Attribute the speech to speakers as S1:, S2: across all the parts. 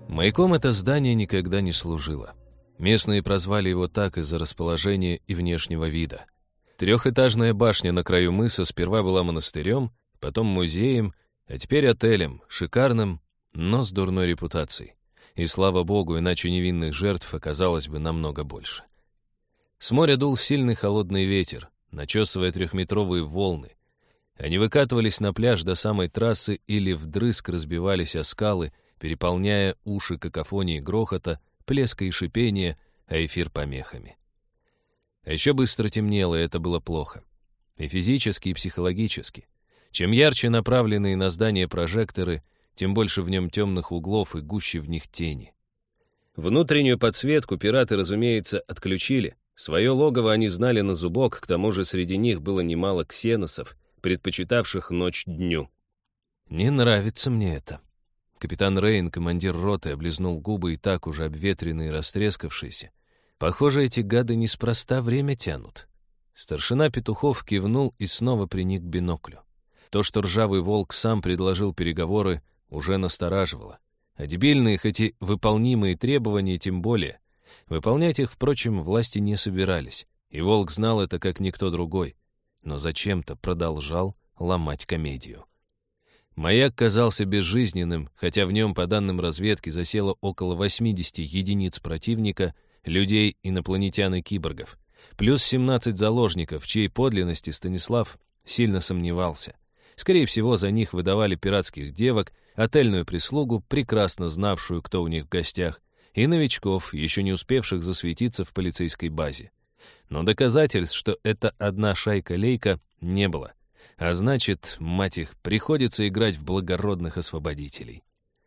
S1: Маяком это здание никогда не служило. Местные прозвали его так из-за расположения и внешнего вида. Трехэтажная башня на краю мыса сперва была монастырем, потом музеем, а теперь отелем, шикарным, но с дурной репутацией. И слава богу, иначе невинных жертв оказалось бы намного больше. С моря дул сильный холодный ветер, начесывая трехметровые волны. Они выкатывались на пляж до самой трассы или вдрызг разбивались о скалы, переполняя уши какофонией грохота, плеска и шипения, а эфир помехами. А еще быстро темнело, и это было плохо. И физически, и психологически. Чем ярче направленные на здание прожекторы, тем больше в нем темных углов и гуще в них тени. Внутреннюю подсветку пираты, разумеется, отключили. Свое логово они знали на зубок, к тому же среди них было немало ксеносов, предпочитавших ночь дню. «Не нравится мне это». Капитан Рейн, командир роты, облизнул губы и так уже обветренные и растрескавшиеся. Похоже, эти гады неспроста время тянут. Старшина Петухов кивнул и снова приник к биноклю. То, что ржавый волк сам предложил переговоры, уже настораживало. А дебильные, хоть и выполнимые требования тем более. Выполнять их, впрочем, власти не собирались, и волк знал это как никто другой, но зачем-то продолжал ломать комедию. Маяк казался безжизненным, хотя в нем, по данным разведки, засело около 80 единиц противника, людей, инопланетян и киборгов, плюс 17 заложников, в чьей подлинности Станислав сильно сомневался. Скорее всего, за них выдавали пиратских девок, отельную прислугу, прекрасно знавшую, кто у них в гостях, и новичков, еще не успевших засветиться в полицейской базе. Но доказательств, что это одна шайка-лейка, не было. А значит, мать их, приходится играть в благородных освободителей.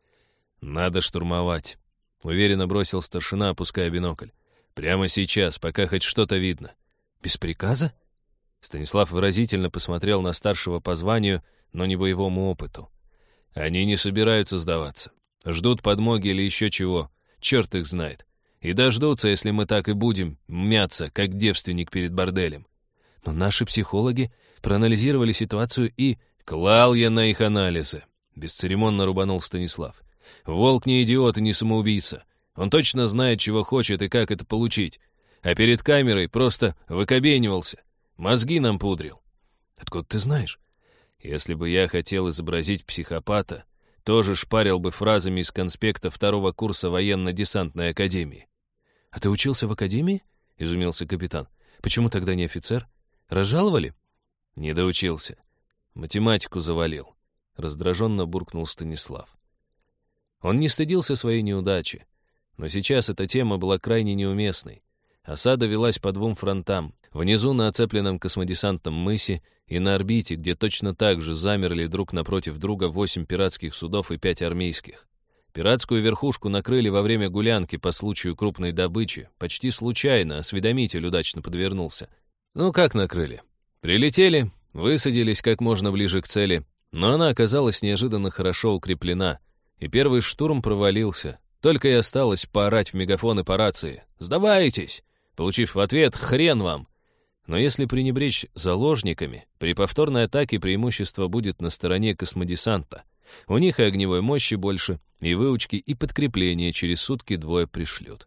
S1: «Надо штурмовать», — уверенно бросил старшина, опуская бинокль. «Прямо сейчас, пока хоть что-то видно». «Без приказа?» Станислав выразительно посмотрел на старшего по званию, но не боевому опыту. «Они не собираются сдаваться. Ждут подмоги или еще чего. Черт их знает. И дождутся, если мы так и будем мяться, как девственник перед борделем. Но наши психологи проанализировали ситуацию и... Клал я на их анализы», — бесцеремонно рубанул Станислав. «Волк не идиот и не самоубийца. Он точно знает, чего хочет и как это получить. А перед камерой просто выкобенивался. Мозги нам пудрил». «Откуда ты знаешь?» «Если бы я хотел изобразить психопата, тоже шпарил бы фразами из конспекта второго курса военно-десантной академии». «А ты учился в академии?» — изумился капитан. «Почему тогда не офицер? Разжаловали?» «Не доучился. Математику завалил», — раздраженно буркнул Станислав. Он не стыдился своей неудачи, но сейчас эта тема была крайне неуместной. Осада велась по двум фронтам. Внизу на оцепленном космодесантном мысе и на орбите, где точно так же замерли друг напротив друга 8 пиратских судов и 5 армейских. Пиратскую верхушку накрыли во время гулянки по случаю крупной добычи. Почти случайно осведомитель удачно подвернулся. Ну как накрыли? Прилетели, высадились как можно ближе к цели, но она оказалась неожиданно хорошо укреплена, и первый штурм провалился. Только и осталось поорать в мегафоны по рации: «Сдавайтесь!», получив в ответ: «Хрен вам!». Но если пренебречь заложниками, при повторной атаке преимущество будет на стороне космодесанта. У них и огневой мощи больше, и выучки, и подкрепления через сутки двое пришлют.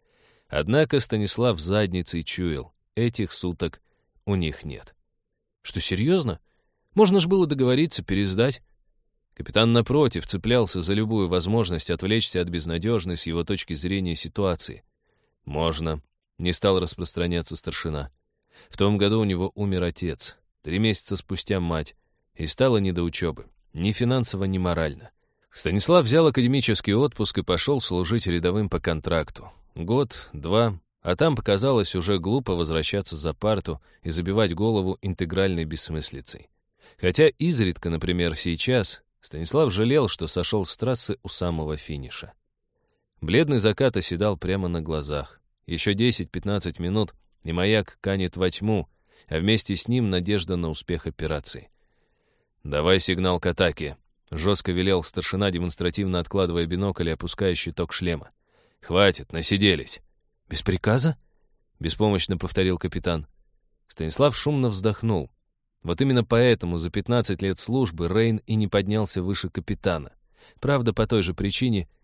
S1: Однако Станислав задницей чуял: этих суток у них нет. Что, серьезно? Можно ж было договориться, пересдать. Капитан, напротив, цеплялся за любую возможность отвлечься от безнадежной с его точки зрения ситуации. «Можно», — не стал распространяться старшина. В том году у него умер отец, 3 месяца спустя мать, и стало не до учебы, ни финансово, ни морально. Станислав взял академический отпуск и пошел служить рядовым по контракту. Год, 2, а там показалось уже глупо возвращаться за парту и забивать голову интегральной бессмыслицей. Хотя изредка, например, сейчас, Станислав жалел, что сошел с трассы у самого финиша. Бледный закат оседал прямо на глазах. Еще 10-15 минут, и маяк канет во тьму, а вместе с ним надежда на успех операции. «Давай сигнал к атаке», — жестко велел старшина, демонстративно откладывая бинокль и опуская щиток шлема. «Хватит, насиделись». «Без приказа?» — беспомощно повторил капитан. Станислав шумно вздохнул. Вот именно поэтому за 15 лет службы Рейн и не поднялся выше капитана. Правда, по той же причине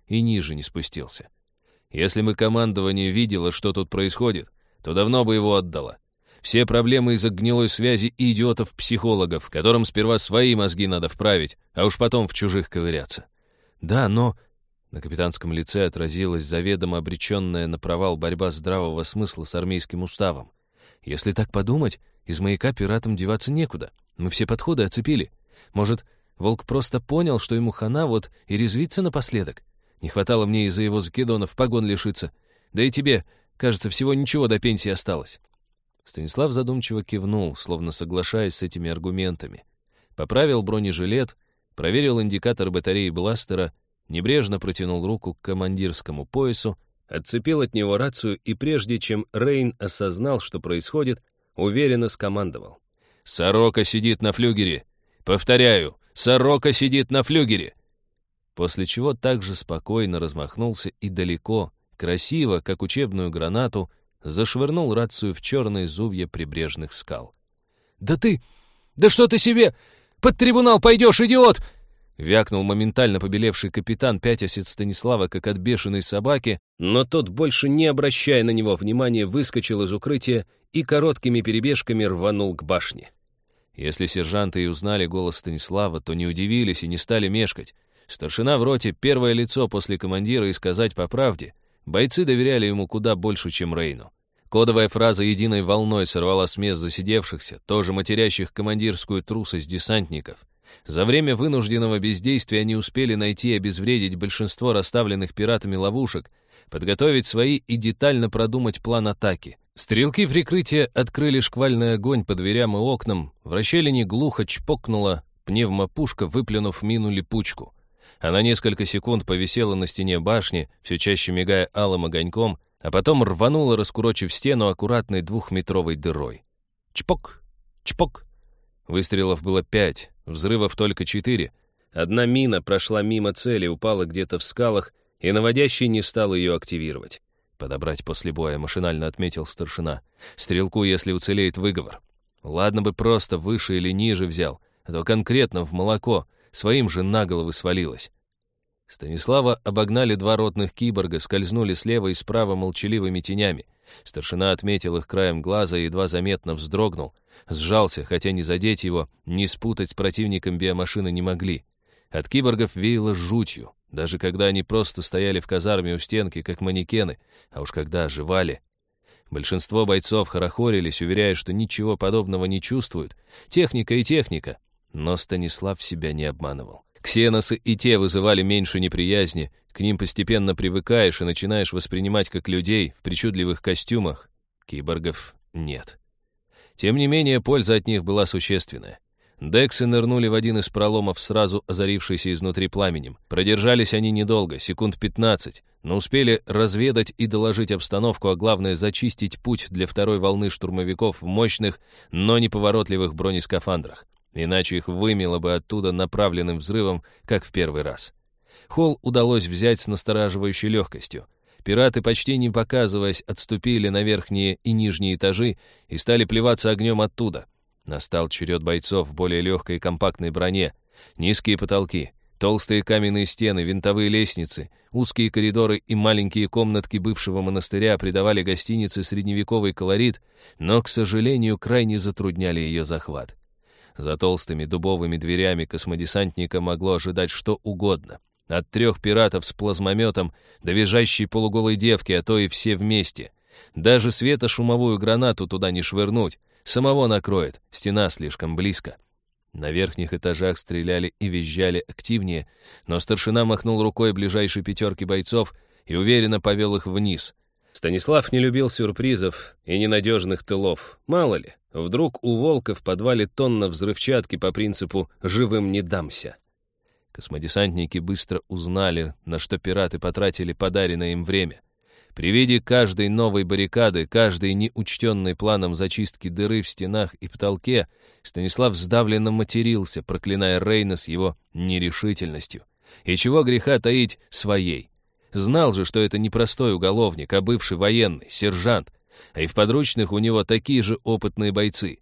S1: и ниже не спустился. Если бы командование видело, что тут происходит, то давно бы его отдало. Все проблемы из-за гнилой связи и идиотов-психологов, которым сперва свои мозги надо вправить, а уж потом в чужих ковыряться. Да, но... На капитанском лице отразилась заведомо обреченная на провал борьба здравого смысла с армейским уставом. Если так подумать, из маяка пиратам деваться некуда. Мы все подходы оцепили. Может, Волк просто понял, что ему хана, вот и резвится напоследок. Не хватало мне из-за его закидонов погон лишиться. Да и тебе, кажется, всего ничего до пенсии осталось. Станислав задумчиво кивнул, словно соглашаясь с этими аргументами. Поправил бронежилет, проверил индикатор батареи бластера, небрежно протянул руку к командирскому поясу, отцепил от него рацию и прежде чем Рейн осознал, что происходит, уверенно скомандовал. «Сорока сидит на флюгере! Повторяю, сорока сидит на флюгере!» После чего также спокойно размахнулся и далеко, красиво, как учебную гранату, зашвырнул рацию в черные зубья прибрежных скал. «Да ты! Да что ты себе! Под трибунал пойдешь, идиот!» Вякнул моментально побелевший капитан, пятясь от Станислава, как от бешеной собаки, но тот, больше не обращая на него внимания, выскочил из укрытия и короткими перебежками рванул к башне. Если сержанты и узнали голос Станислава, то не удивились и не стали мешкать. Старшина в роте — первое лицо после командира, и сказать по правде, бойцы доверяли ему куда больше, чем Рейну. Кодовая фраза единой волной сорвала с мест засидевшихся, тоже матерящих командирскую трусость десантников. За время вынужденного бездействия они успели найти и обезвредить большинство расставленных пиратами ловушек, подготовить свои и детально продумать план атаки. Стрелки прикрытия открыли шквальный огонь по дверям и окнам, в расщелине глухо чпокнула пневмопушка, выплюнув мину-липучку. Она несколько секунд повисела на стене башни, все чаще мигая алым огоньком, а потом рванула, раскурочив стену аккуратной 2-метровой дырой. Чпок! Чпок! Выстрелов было 5, взрывов только 4. Одна мина прошла мимо цели, упала где-то в скалах, и наводящий не стал ее активировать. «Подобрать после боя», — машинально отметил старшина. «Стрелку, если уцелеет, выговор. Ладно бы просто выше или ниже взял, а то конкретно в молоко, своим же на головы свалилось». Станислава обогнали 2 ротных киборга, скользнули слева и справа молчаливыми тенями. Старшина отметил их краем глаза и едва заметно вздрогнул. Сжался, хотя не задеть его, не спутать с противником биомашины не могли. От киборгов веяло жутью, даже когда они просто стояли в казарме у стенки, как манекены, а уж когда оживали. Большинство бойцов хорохорились, уверяя, что ничего подобного не чувствуют. Техника и техника. Но Станислав себя не обманывал. Ксеносы и те вызывали меньше неприязни, к ним постепенно привыкаешь и начинаешь воспринимать как людей в причудливых костюмах. Киборгов нет. Тем не менее, польза от них была существенная. Дексы нырнули в один из проломов, сразу озарившийся изнутри пламенем. Продержались они недолго, секунд 15, но успели разведать и доложить обстановку, а главное зачистить путь для второй волны штурмовиков в мощных, но неповоротливых бронескафандрах. Иначе их вымело бы оттуда направленным взрывом, как в первый раз. Холл удалось взять с настораживающей легкостью. Пираты, почти не показываясь, отступили на верхние и нижние этажи и стали плеваться огнем оттуда. Настал черед бойцов в более легкой и компактной броне. Низкие потолки, толстые каменные стены, винтовые лестницы, узкие коридоры и маленькие комнатки бывшего монастыря придавали гостинице средневековый колорит, но, к сожалению, крайне затрудняли ее захват. За толстыми дубовыми дверями космодесантника могло ожидать что угодно. От 3 пиратов с плазмометом до визжащей полуголой девки, а то и все вместе. Даже светошумовую гранату туда не швырнуть. Самого накроет, стена слишком близко. На верхних этажах стреляли и визжали активнее, но старшина махнул рукой ближайшей 5 бойцов и уверенно повел их вниз. Станислав не любил сюрпризов и ненадежных тылов. Мало ли, вдруг у Волка в подвале тонна взрывчатки по принципу «живым не дамся». Космодесантники быстро узнали, на что пираты потратили подаренное им время. При виде каждой новой баррикады, каждой неучтенной планом зачистки дыры в стенах и потолке, Станислав сдавленно матерился, проклиная Рейна с его нерешительностью. И чего греха таить, своей. Знал же, что это не простой уголовник, а бывший военный, сержант, а и в подручных у него такие же опытные бойцы.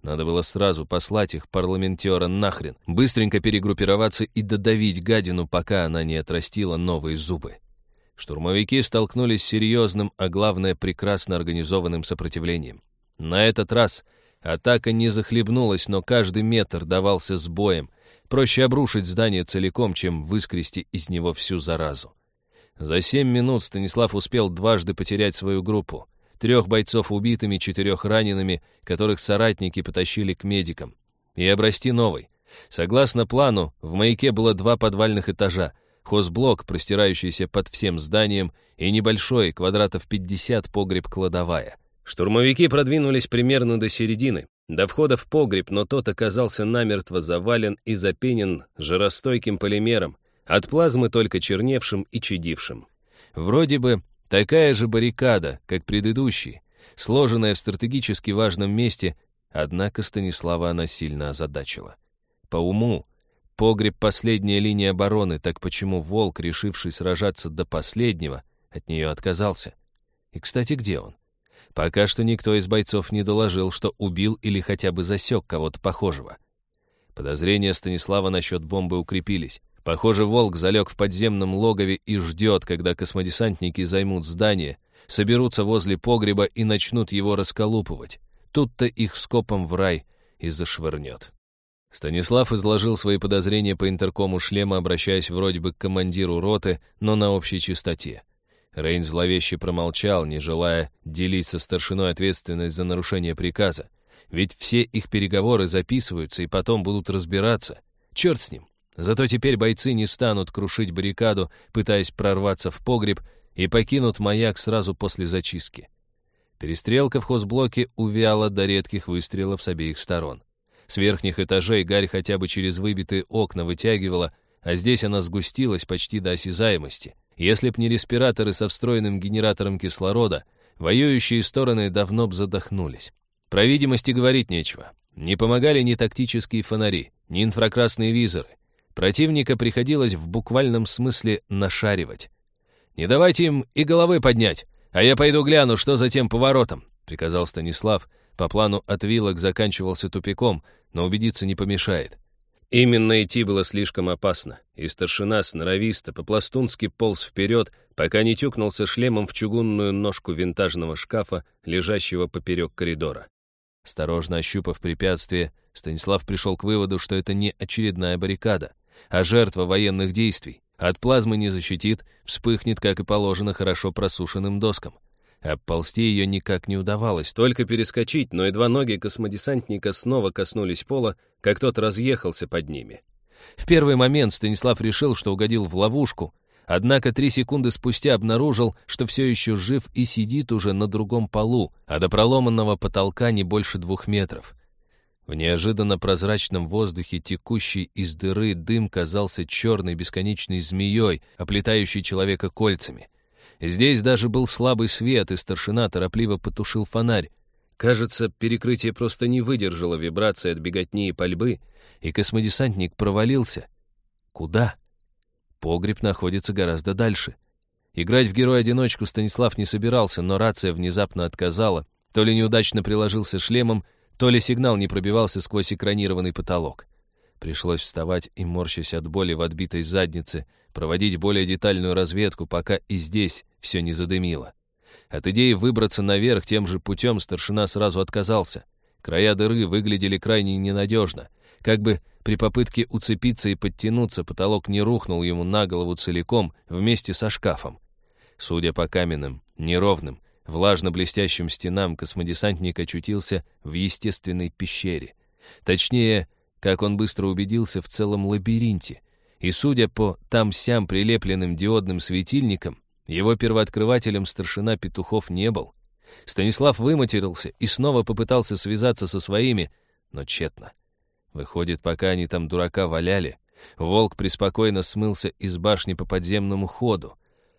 S1: Надо было сразу послать их парламентера нахрен, быстренько перегруппироваться и додавить гадину, пока она не отрастила новые зубы. Штурмовики столкнулись с серьезным, а главное, прекрасно организованным сопротивлением. На этот раз атака не захлебнулась, но каждый метр давался с боем. Проще обрушить здание целиком, чем выскрести из него всю заразу. За 7 минут Станислав успел дважды потерять свою группу. 3 бойцов убитыми, 4 ранеными, которых соратники потащили к медикам. И обрасти новой. Согласно плану, в маяке было 2 подвальных этажа, хозблок, простирающийся под всем зданием, и небольшой, квадратов 50, погреб-кладовая. Штурмовики продвинулись примерно до середины, до входа в погреб, но тот оказался намертво завален и запенен жиростойким полимером, от плазмы только черневшим и чадившим. Вроде бы такая же баррикада, как предыдущие, сложенная в стратегически важном месте, однако Станислава она сильно озадачила. По уму, погреб — последняя линия обороны, так почему Волк, решивший сражаться до последнего, от нее отказался? И, кстати, где он? Пока что никто из бойцов не доложил, что убил или хотя бы засек кого-то похожего. Подозрения Станислава насчет бомбы укрепились. Похоже, Волк залег в подземном логове и ждет, когда космодесантники займут здание, соберутся возле погреба и начнут его расколупывать. Тут-то их скопом в рай и зашвырнет. Станислав изложил свои подозрения по интеркому шлема, обращаясь вроде бы к командиру роты, но на общей частоте. Рейн зловеще промолчал, не желая делить со старшиной ответственность за нарушение приказа. Ведь все их переговоры записываются и потом будут разбираться. Черт с ним. Зато теперь бойцы не станут крушить баррикаду, пытаясь прорваться в погреб, и покинут маяк сразу после зачистки. Перестрелка в хозблоке увяла до редких выстрелов с обеих сторон. С верхних этажей гарь хотя бы через выбитые окна вытягивала, а здесь она сгустилась почти до осязаемости. Если б не респираторы со встроенным генератором кислорода, воюющие стороны давно б задохнулись. Про видимости говорить нечего. Не помогали ни тактические фонари, ни инфракрасные визоры. Противника приходилось в буквальном смысле нашаривать. «Не давайте им и головы поднять, а я пойду гляну, что за тем поворотом», — приказал Станислав. По плану отвилок заканчивался тупиком, но убедиться не помешает. Именно идти было слишком опасно, и старшина сноровисто по-пластунски полз вперед, пока не тюкнулся шлемом в чугунную ножку винтажного шкафа, лежащего поперек коридора. Осторожно ощупав препятствие, Станислав пришел к выводу, что это не очередная баррикада, а жертва военных действий. От плазмы не защитит, вспыхнет, как и положено, хорошо просушенным доскам. Обползти ее никак не удавалось, только перескочить, но едва ноги космодесантника снова коснулись пола, как тот разъехался под ними. В первый момент Станислав решил, что угодил в ловушку, однако 3 секунды спустя обнаружил, что все еще жив и сидит уже на другом полу, а до проломанного потолка не больше 2 метров. В неожиданно прозрачном воздухе, текущий из дыры, дым казался черной бесконечной змеей, оплетающей человека кольцами. Здесь даже был слабый свет, и старшина торопливо потушил фонарь. Кажется, перекрытие просто не выдержало вибрации от беготни и пальбы, и космодесантник провалился. Куда? Погреб находится гораздо дальше. Играть в героя-одиночку Станислав не собирался, но рация внезапно отказала. То ли неудачно приложился шлемом, то ли сигнал не пробивался сквозь экранированный потолок. Пришлось вставать и, морщась от боли в отбитой заднице, проводить более детальную разведку, пока и здесь все не задымило. От идеи выбраться наверх тем же путем старшина сразу отказался. Края дыры выглядели крайне ненадежно. Как бы при попытке уцепиться и подтянуться, потолок не рухнул ему на голову целиком вместе со шкафом. Судя по каменным, неровным, влажно-блестящим стенам, космодесантник очутился в естественной пещере. Точнее, как он быстро убедился, в целом лабиринте. И судя по там-сям прилепленным диодным светильникам, его первооткрывателем старшина Петухов не был. Станислав выматерился и снова попытался связаться со своими, но тщетно. Выходит, пока они там дурака валяли, Волк преспокойно смылся из башни по подземному ходу.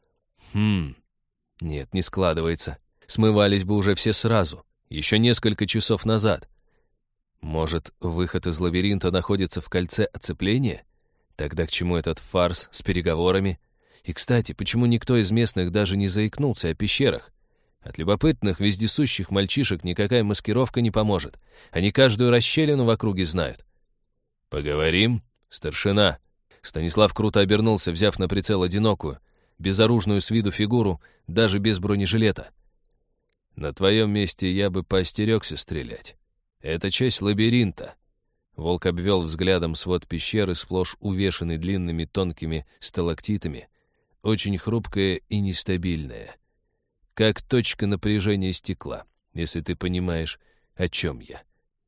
S1: Нет, не складывается. Смывались бы уже все сразу, еще несколько часов назад. Может, выход из лабиринта находится в кольце оцепления? Тогда к чему этот фарс с переговорами? И, кстати, почему никто из местных даже не заикнулся о пещерах? От любопытных, вездесущих мальчишек никакая маскировка не поможет. Они каждую расщелину в округе знают. «Поговорим, старшина». Станислав круто обернулся, взяв на прицел одинокую, безоружную с виду фигуру, даже без бронежилета. «На твоем месте я бы поостерегся стрелять. Это часть лабиринта». Волк обвел взглядом свод пещеры, сплошь увешанный длинными тонкими сталактитами, очень хрупкая и нестабильная. Как точка напряжения стекла, если ты понимаешь, о чем я.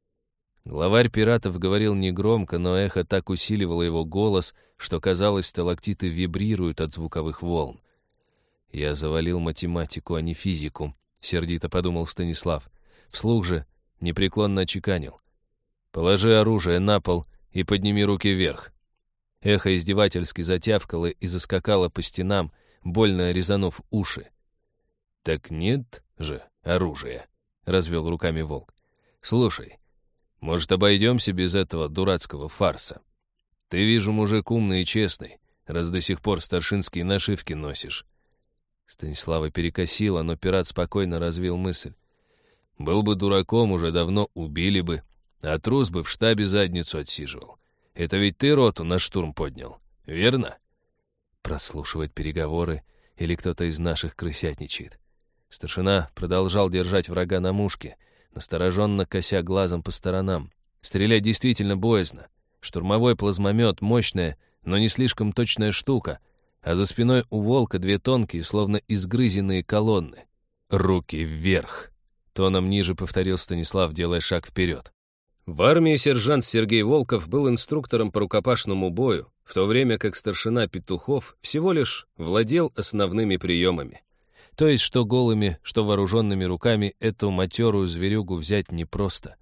S1: Главарь пиратов говорил негромко, но эхо так усиливало его голос, что, казалось, сталактиты вибрируют от звуковых волн. «Я завалил математику, а не физику», — сердито подумал Станислав. Вслух же непреклонно очеканил. «Положи оружие на пол и подними руки вверх». Эхо издевательски затявкало и заскакало по стенам, больно резанув уши. «Так нет же оружия», — развел руками волк. «Слушай, может, обойдемся без этого дурацкого фарса? Ты, вижу, мужик умный и честный, раз до сих пор старшинские нашивки носишь». Станислава перекосило, но пират спокойно развил мысль. «Был бы дураком, уже давно убили бы, а трус бы в штабе задницу отсиживал. Это ведь ты роту на штурм поднял, верно?» Прослушивает переговоры или кто-то из наших крысятничает. Старшина продолжал держать врага на мушке, настороженно кося глазом по сторонам. Стрелять действительно боязно. Штурмовой плазмомет — мощная, но не слишком точная штука, а за спиной у волка две тонкие, словно изгрызенные колонны. «Руки вверх!» — тоном ниже повторил Станислав, делая шаг вперед. В армии сержант Сергей Волков был инструктором по рукопашному бою, в то время как старшина Петухов всего лишь владел основными приемами. То есть, что голыми, что вооруженными руками эту матерую зверюгу взять непросто.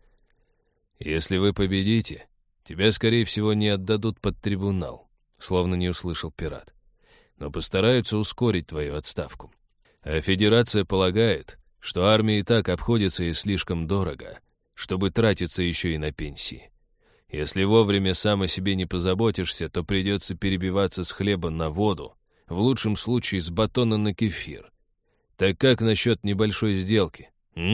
S1: «Если вы победите, тебя, скорее всего, не отдадут под трибунал», словно не услышал пират. «Но постараются ускорить твою отставку. А Федерация полагает, что армия и так обходится ей слишком дорого, чтобы тратиться еще и на пенсии. Если вовремя сам о себе не позаботишься, то придется перебиваться с хлеба на воду, в лучшем случае с батона на кефир. Так как насчет небольшой сделки?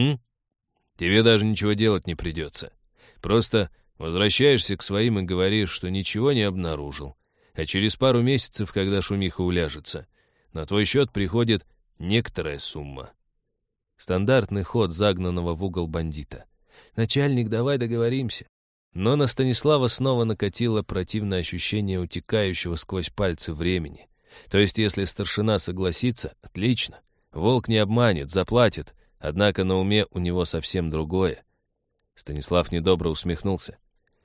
S1: Тебе даже ничего делать не придется. Просто возвращаешься к своим и говоришь, что ничего не обнаружил. А через пару месяцев, когда шумиха уляжется, на твой счет приходит некоторая сумма». Стандартный ход загнанного в угол бандита. «Начальник, давай договоримся». Но на Станислава снова накатило противное ощущение утекающего сквозь пальцы времени. То есть, если старшина согласится, отлично. Волк не обманет, заплатит, однако на уме у него совсем другое. Станислав недобро усмехнулся.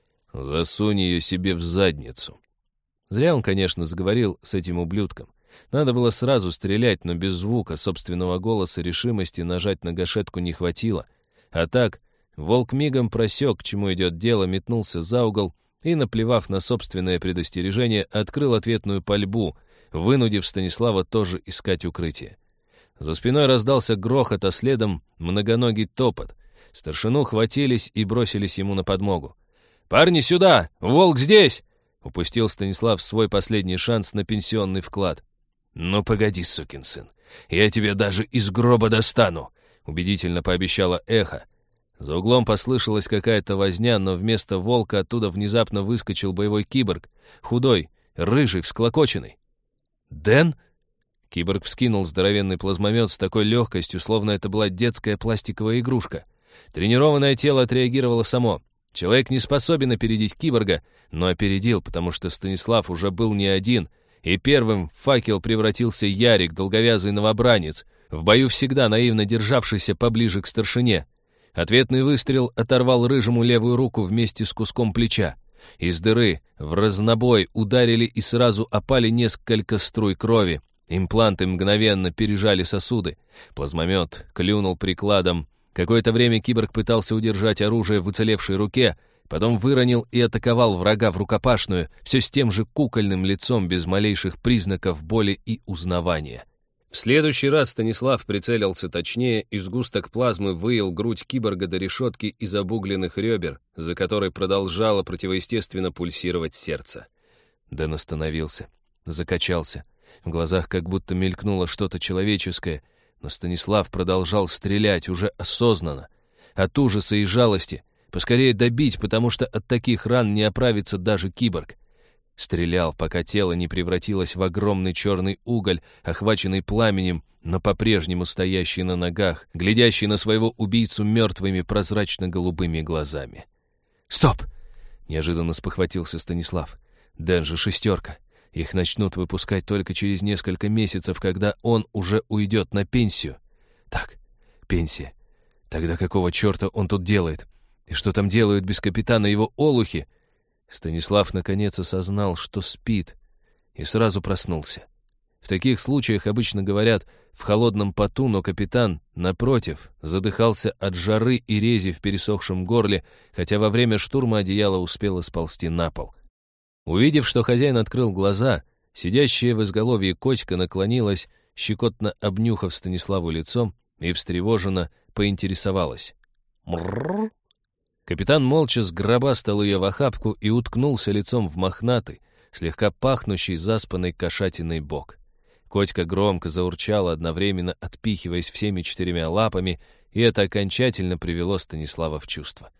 S1: «Засунь ее себе в задницу». Зря он, конечно, заговорил с этим ублюдком. Надо было сразу стрелять, но без звука собственного голоса решимости нажать на гашетку не хватило. А так, волк мигом просек, к чему идет дело, метнулся за угол и, наплевав на собственное предостережение, открыл ответную пальбу, вынудив Станислава тоже искать укрытие. За спиной раздался грохот, а следом многоногий топот. Старшину хватились и бросились ему на подмогу. «Парни, сюда! Волк здесь!» Упустил Станислав свой последний шанс на пенсионный вклад. «Ну погоди, сукин сын, я тебя даже из гроба достану!» Убедительно пообещала эхо. За углом послышалась какая-то возня, но вместо волка оттуда внезапно выскочил боевой киборг, худой, рыжий, всклокоченный. «Дэн?» Киборг вскинул здоровенный плазмомет с такой легкостью, словно это была детская пластиковая игрушка. Тренированное тело отреагировало само. Человек не способен опередить киборга, но опередил, потому что Станислав уже был не один, и первым в факел превратился Ярик, долговязый новобранец, в бою всегда наивно державшийся поближе к старшине. Ответный выстрел оторвал рыжему левую руку вместе с куском плеча. Из дыры в разнобой ударили и сразу опали несколько струй крови. Импланты мгновенно пережали сосуды. Плазмомет клюнул прикладом. Какое-то время киборг пытался удержать оружие в уцелевшей руке, потом выронил и атаковал врага в рукопашную, все с тем же кукольным лицом, без малейших признаков боли и узнавания. В следующий раз Станислав прицелился точнее, и сгусток плазмы выел грудь киборга до решетки из обугленных ребер, за которой продолжало противоестественно пульсировать сердце. Дэн остановился, закачался. В глазах как будто мелькнуло что-то человеческое, но Станислав продолжал стрелять уже осознанно, от ужаса и жалости, поскорее добить, потому что от таких ран не оправится даже киборг. Стрелял, пока тело не превратилось в огромный черный уголь, охваченный пламенем, но по-прежнему стоящий на ногах, глядящий на своего убийцу мертвыми прозрачно-голубыми глазами. «Стоп!» — неожиданно спохватился Станислав. «Дэн же шестерка. Их начнут выпускать только через несколько месяцев, когда он уже уйдет на пенсию. Так, пенсия. Тогда какого черта он тут делает? И что там делают без капитана его олухи?» Станислав наконец осознал, что спит, и сразу проснулся. В таких случаях обычно говорят «в холодном поту», но капитан, напротив, задыхался от жары и рези в пересохшем горле, хотя во время штурма одеяло успело сползти на пол. Увидев, что хозяин открыл глаза, сидящая в изголовье котика наклонилась, щекотно обнюхав Станиславу лицом, и встревоженно поинтересовалась. «Мрррр». Капитан молча сгробастал ее в охапку и уткнулся лицом в мохнатый, слегка пахнущий заспанной кошатиной бок. Котька громко заурчала, одновременно отпихиваясь всеми 4 лапами, и это окончательно привело Станислава в чувство.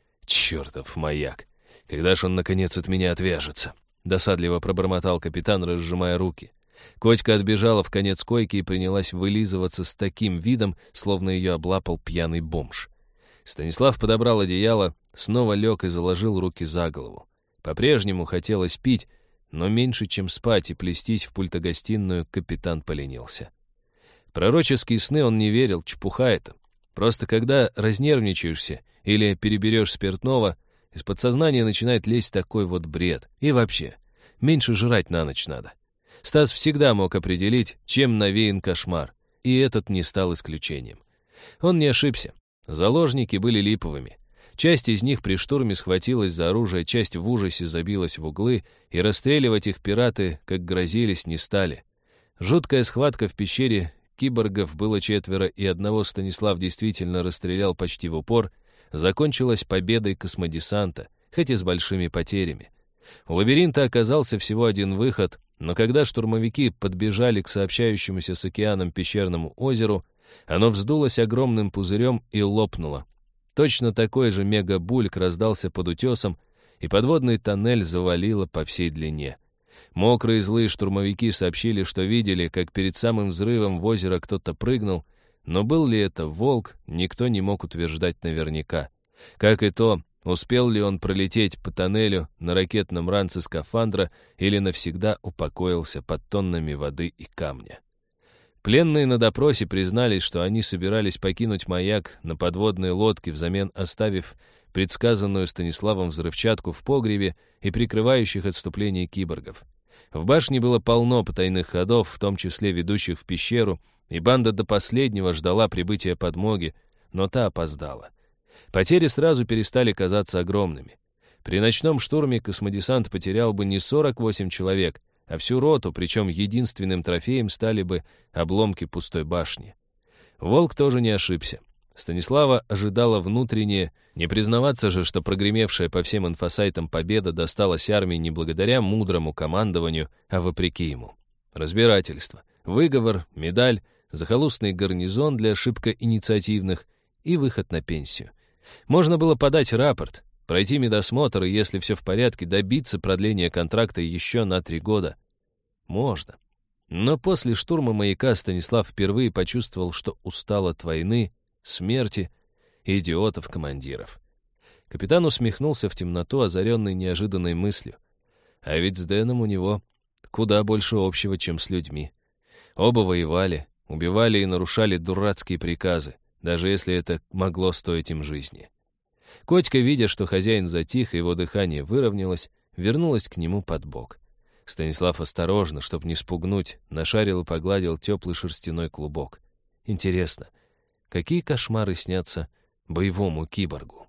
S1: «Чертов маяк! Когда ж он, наконец, от меня отвяжется?» — досадливо пробормотал капитан, разжимая руки. Котька отбежала в конец койки и принялась вылизываться с таким видом, словно ее облапал пьяный бомж. Станислав подобрал одеяло, снова лег и заложил руки за голову. По-прежнему хотелось пить, но меньше, чем спать и плестись в пультогостиную, капитан поленился. Пророческие сны он не верил, чепуха это. Просто когда разнервничаешься или переберешь спиртного, из подсознания начинает лезть такой вот бред. И вообще, меньше жрать на ночь надо. Стас всегда мог определить, чем навеян кошмар, и этот не стал исключением. Он не ошибся. Заложники были липовыми. Часть из них при штурме схватилась за оружие, часть в ужасе забилась в углы, и расстреливать их пираты, как грозились, не стали. Жуткая схватка в пещере, киборгов было 4, и одного Станислав действительно расстрелял почти в упор, закончилась победой космодесанта, хоть и с большими потерями. У лабиринта оказался всего один выход, но когда штурмовики подбежали к сообщающемуся с океаном пещерному озеру, оно вздулось огромным пузырем и лопнуло. Точно такой же мегабульк раздался под утесом, и подводный тоннель завалило по всей длине. Мокрые злые штурмовики сообщили, что видели, как перед самым взрывом в озеро кто-то прыгнул, но был ли это волк, никто не мог утверждать наверняка. Как и то, успел ли он пролететь по тоннелю на ракетном ранце скафандра или навсегда упокоился под тоннами воды и камня. Пленные на допросе признались, что они собирались покинуть маяк на подводной лодке, взамен оставив предсказанную Станиславом взрывчатку в погребе и прикрывающих отступление киборгов. В башне было полно потайных ходов, в том числе ведущих в пещеру, и банда до последнего ждала прибытия подмоги, но та опоздала. Потери сразу перестали казаться огромными. При ночном штурме космодесант потерял бы не 48 человек, а всю роту, причем единственным трофеем стали бы обломки пустой башни. Волк тоже не ошибся. Станислава ожидала внутреннее, не признаваться же, что прогремевшая по всем инфосайтам победа досталась армии не благодаря мудрому командованию, а вопреки ему. Разбирательство, выговор, медаль, захолустный гарнизон для шибко инициативных и выход на пенсию. Можно было подать рапорт, пройти медосмотр и, если все в порядке, добиться продления контракта еще на 3 года. Можно. Но после штурма маяка Станислав впервые почувствовал, что устал от войны, смерти и идиотов-командиров. Капитан усмехнулся в темноту, озаренный неожиданной мыслью. А ведь с Дэном у него куда больше общего, чем с людьми. Оба воевали, убивали и нарушали дурацкие приказы, даже если это могло стоить им жизни. Котька, видя, что хозяин затих и его дыхание выровнялось, вернулась к нему под бок. Станислав осторожно, чтобы не спугнуть, нашарил и погладил теплый шерстяной клубок. Интересно, какие кошмары снятся боевому киборгу?